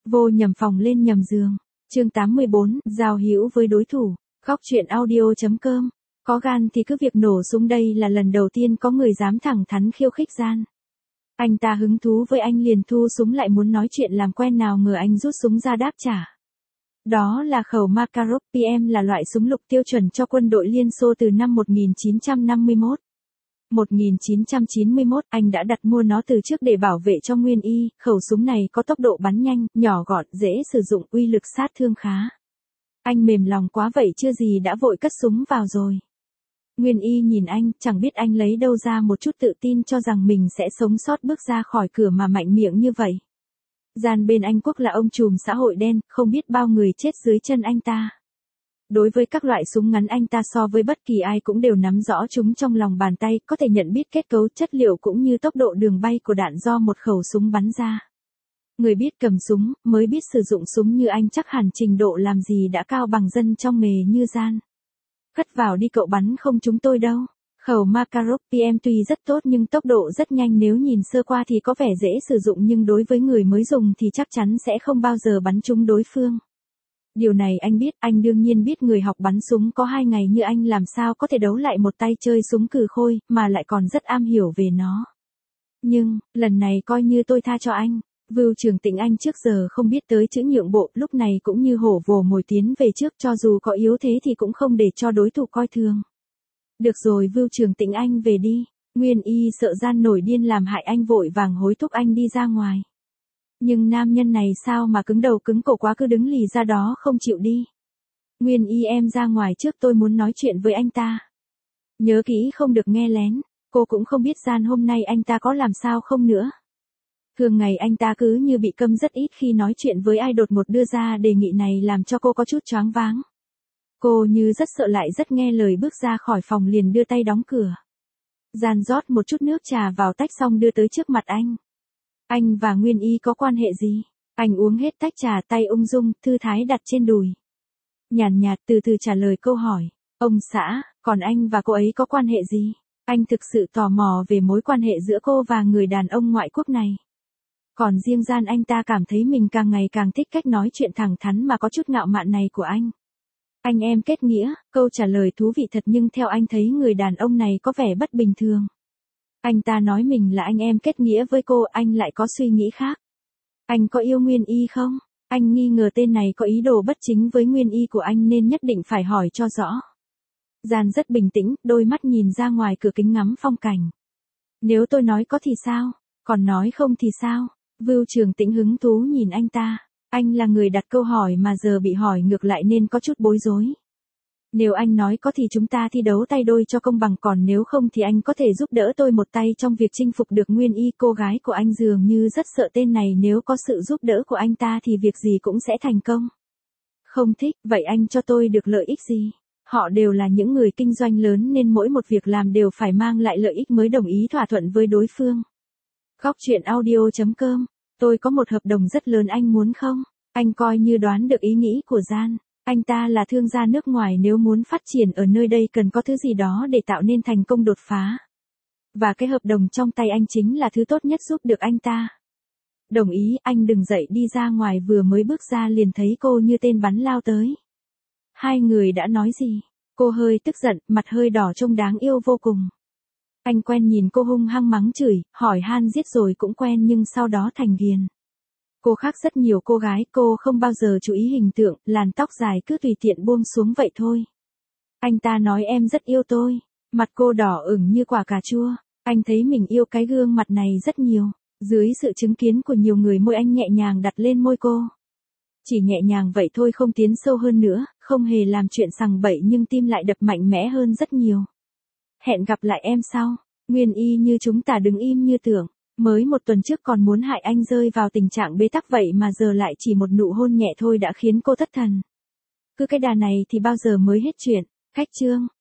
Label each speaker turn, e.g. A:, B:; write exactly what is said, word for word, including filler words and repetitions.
A: Vô nhầm phòng lên nhầm giường. Chương tám mươi bốn, giao hữu với đối thủ. Góc truyện audio chấm com. Có gan thì cứ việc nổ súng, đây là lần đầu tiên có người dám thẳng thắn khiêu khích Gian. Anh ta hứng thú với anh liền thu súng lại muốn nói chuyện làm quen, nào ngờ anh rút súng ra đáp trả. Đó là khẩu Makarov pê em, là loại súng lục tiêu chuẩn cho quân đội Liên Xô từ năm một nghìn chín trăm năm mươi mốt. một nghìn chín trăm chín mươi mốt, anh đã đặt mua nó từ trước để bảo vệ cho Nguyên Y. Khẩu súng này có tốc độ bắn nhanh, nhỏ gọn, dễ sử dụng, uy lực sát thương khá. Anh mềm lòng quá vậy chưa gì đã vội cất súng vào rồi. Nguyên Y nhìn anh, chẳng biết anh lấy đâu ra một chút tự tin cho rằng mình sẽ sống sót bước ra khỏi cửa mà mạnh miệng như vậy. Gian bên Anh Quốc là ông trùm xã hội đen, không biết bao người chết dưới chân anh ta. Đối với các loại súng ngắn, anh ta so với bất kỳ ai cũng đều nắm rõ chúng trong lòng bàn tay, có thể nhận biết kết cấu, chất liệu cũng như tốc độ đường bay của đạn do một khẩu súng bắn ra. Người biết cầm súng, mới biết sử dụng súng như anh chắc hẳn trình độ làm gì đã cao bằng dân trong nghề như Gian. Cất vào đi cậu, bắn không trúng tôi đâu. Khẩu Makarov pê em tuy rất tốt nhưng tốc độ rất nhanh, nếu nhìn sơ qua thì có vẻ dễ sử dụng nhưng đối với người mới dùng thì chắc chắn sẽ không bao giờ bắn trúng đối phương. Điều này anh biết, anh đương nhiên biết người học bắn súng có hai ngày như anh làm sao có thể đấu lại một tay chơi súng cừ khôi, mà lại còn rất am hiểu về nó. Nhưng, lần này coi như tôi tha cho anh. Vưu Trường Tĩnh, anh trước giờ không biết tới chữ nhượng bộ, lúc này cũng như hổ vồ mồi tiến về trước, cho dù có yếu thế thì cũng không để cho đối thủ coi thường. Được rồi Vưu Trường Tĩnh, anh về đi. Nguyên Y sợ Gian nổi điên làm hại anh, vội vàng hối thúc anh đi ra ngoài. Nhưng nam nhân này sao mà cứng đầu cứng cổ quá, cứ đứng lì ra đó không chịu đi. Nguyên Y, em ra ngoài trước, tôi muốn nói chuyện với anh ta. Nhớ kỹ không được nghe lén. Cô cũng không biết Gian hôm nay anh ta có làm sao không nữa. Thường ngày anh ta cứ như bị câm, rất ít khi nói chuyện với ai, đột ngột đưa ra đề nghị này làm cho cô có chút choáng váng. Cô như rất sợ lại rất nghe lời, bước ra khỏi phòng liền đưa tay đóng cửa. Gian rót một chút nước trà vào tách xong đưa tới trước mặt anh. Anh và Nguyên Y có quan hệ gì? Anh uống hết tách trà, tay ung dung, thư thái đặt trên đùi. Nhàn nhạt, nhạt từ từ trả lời câu hỏi. Ông xã, còn anh và cô ấy có quan hệ gì? Anh thực sự tò mò về mối quan hệ giữa cô và người đàn ông ngoại quốc này. Còn riêng Gian, anh ta cảm thấy mình càng ngày càng thích cách nói chuyện thẳng thắn mà có chút ngạo mạn này của anh. Anh em kết nghĩa, câu trả lời thú vị thật, nhưng theo anh thấy người đàn ông này có vẻ bất bình thường. Anh ta nói mình là anh em kết nghĩa với cô, anh lại có suy nghĩ khác. Anh có yêu Nguyên Y không? Anh nghi ngờ tên này có ý đồ bất chính với Nguyên Y của anh nên nhất định phải hỏi cho rõ. Gian rất bình tĩnh, đôi mắt nhìn ra ngoài cửa kính ngắm phong cảnh. Nếu tôi nói có thì sao? Còn nói không thì sao? Vưu Trường Tĩnh hứng thú nhìn anh ta. Anh là người đặt câu hỏi mà giờ bị hỏi ngược lại nên có chút bối rối. Nếu anh nói có thì chúng ta thi đấu tay đôi cho công bằng, còn nếu không thì anh có thể giúp đỡ tôi một tay trong việc chinh phục được Nguyên Y. Cô gái của anh dường như rất sợ tên này, nếu có sự giúp đỡ của anh ta thì việc gì cũng sẽ thành công. Không thích, vậy anh cho tôi được lợi ích gì? Họ đều là những người kinh doanh lớn nên mỗi một việc làm đều phải mang lại lợi ích mới đồng ý thỏa thuận với đối phương. Góc truyện audio chấm com. Tôi có một hợp đồng rất lớn, anh muốn không? Anh coi như đoán được ý nghĩ của Gian. Anh ta là thương gia nước ngoài, nếu muốn phát triển ở nơi đây cần có thứ gì đó để tạo nên thành công đột phá. Và cái hợp đồng trong tay anh chính là thứ tốt nhất giúp được anh ta. Đồng ý, anh đừng dậy đi ra ngoài. Vừa mới bước ra liền thấy cô như tên bắn lao tới. Hai người đã nói gì? Cô hơi tức giận, mặt hơi đỏ, trông đáng yêu vô cùng. Anh quen nhìn cô hung hăng mắng chửi, hỏi han giết rồi cũng quen, nhưng sau đó thành ghiền. Cô khác rất nhiều cô gái, cô không bao giờ chú ý hình tượng, làn tóc dài cứ tùy tiện buông xuống vậy thôi. Anh ta nói em rất yêu tôi. Mặt cô đỏ ửng như quả cà chua. Anh thấy mình yêu cái gương mặt này rất nhiều. Dưới sự chứng kiến của nhiều người, môi anh nhẹ nhàng đặt lên môi cô. Chỉ nhẹ nhàng vậy thôi, không tiến sâu hơn nữa, không hề làm chuyện sằng bậy, nhưng tim lại đập mạnh mẽ hơn rất nhiều. Hẹn gặp lại em sau. Nguyên Y như chúng ta đứng im như tưởng. Mới một tuần trước còn muốn hại anh rơi vào tình trạng bế tắc, vậy mà giờ lại chỉ một nụ hôn nhẹ thôi đã khiến cô thất thần. Cứ cái đà này thì bao giờ mới hết chuyện. Cách chương.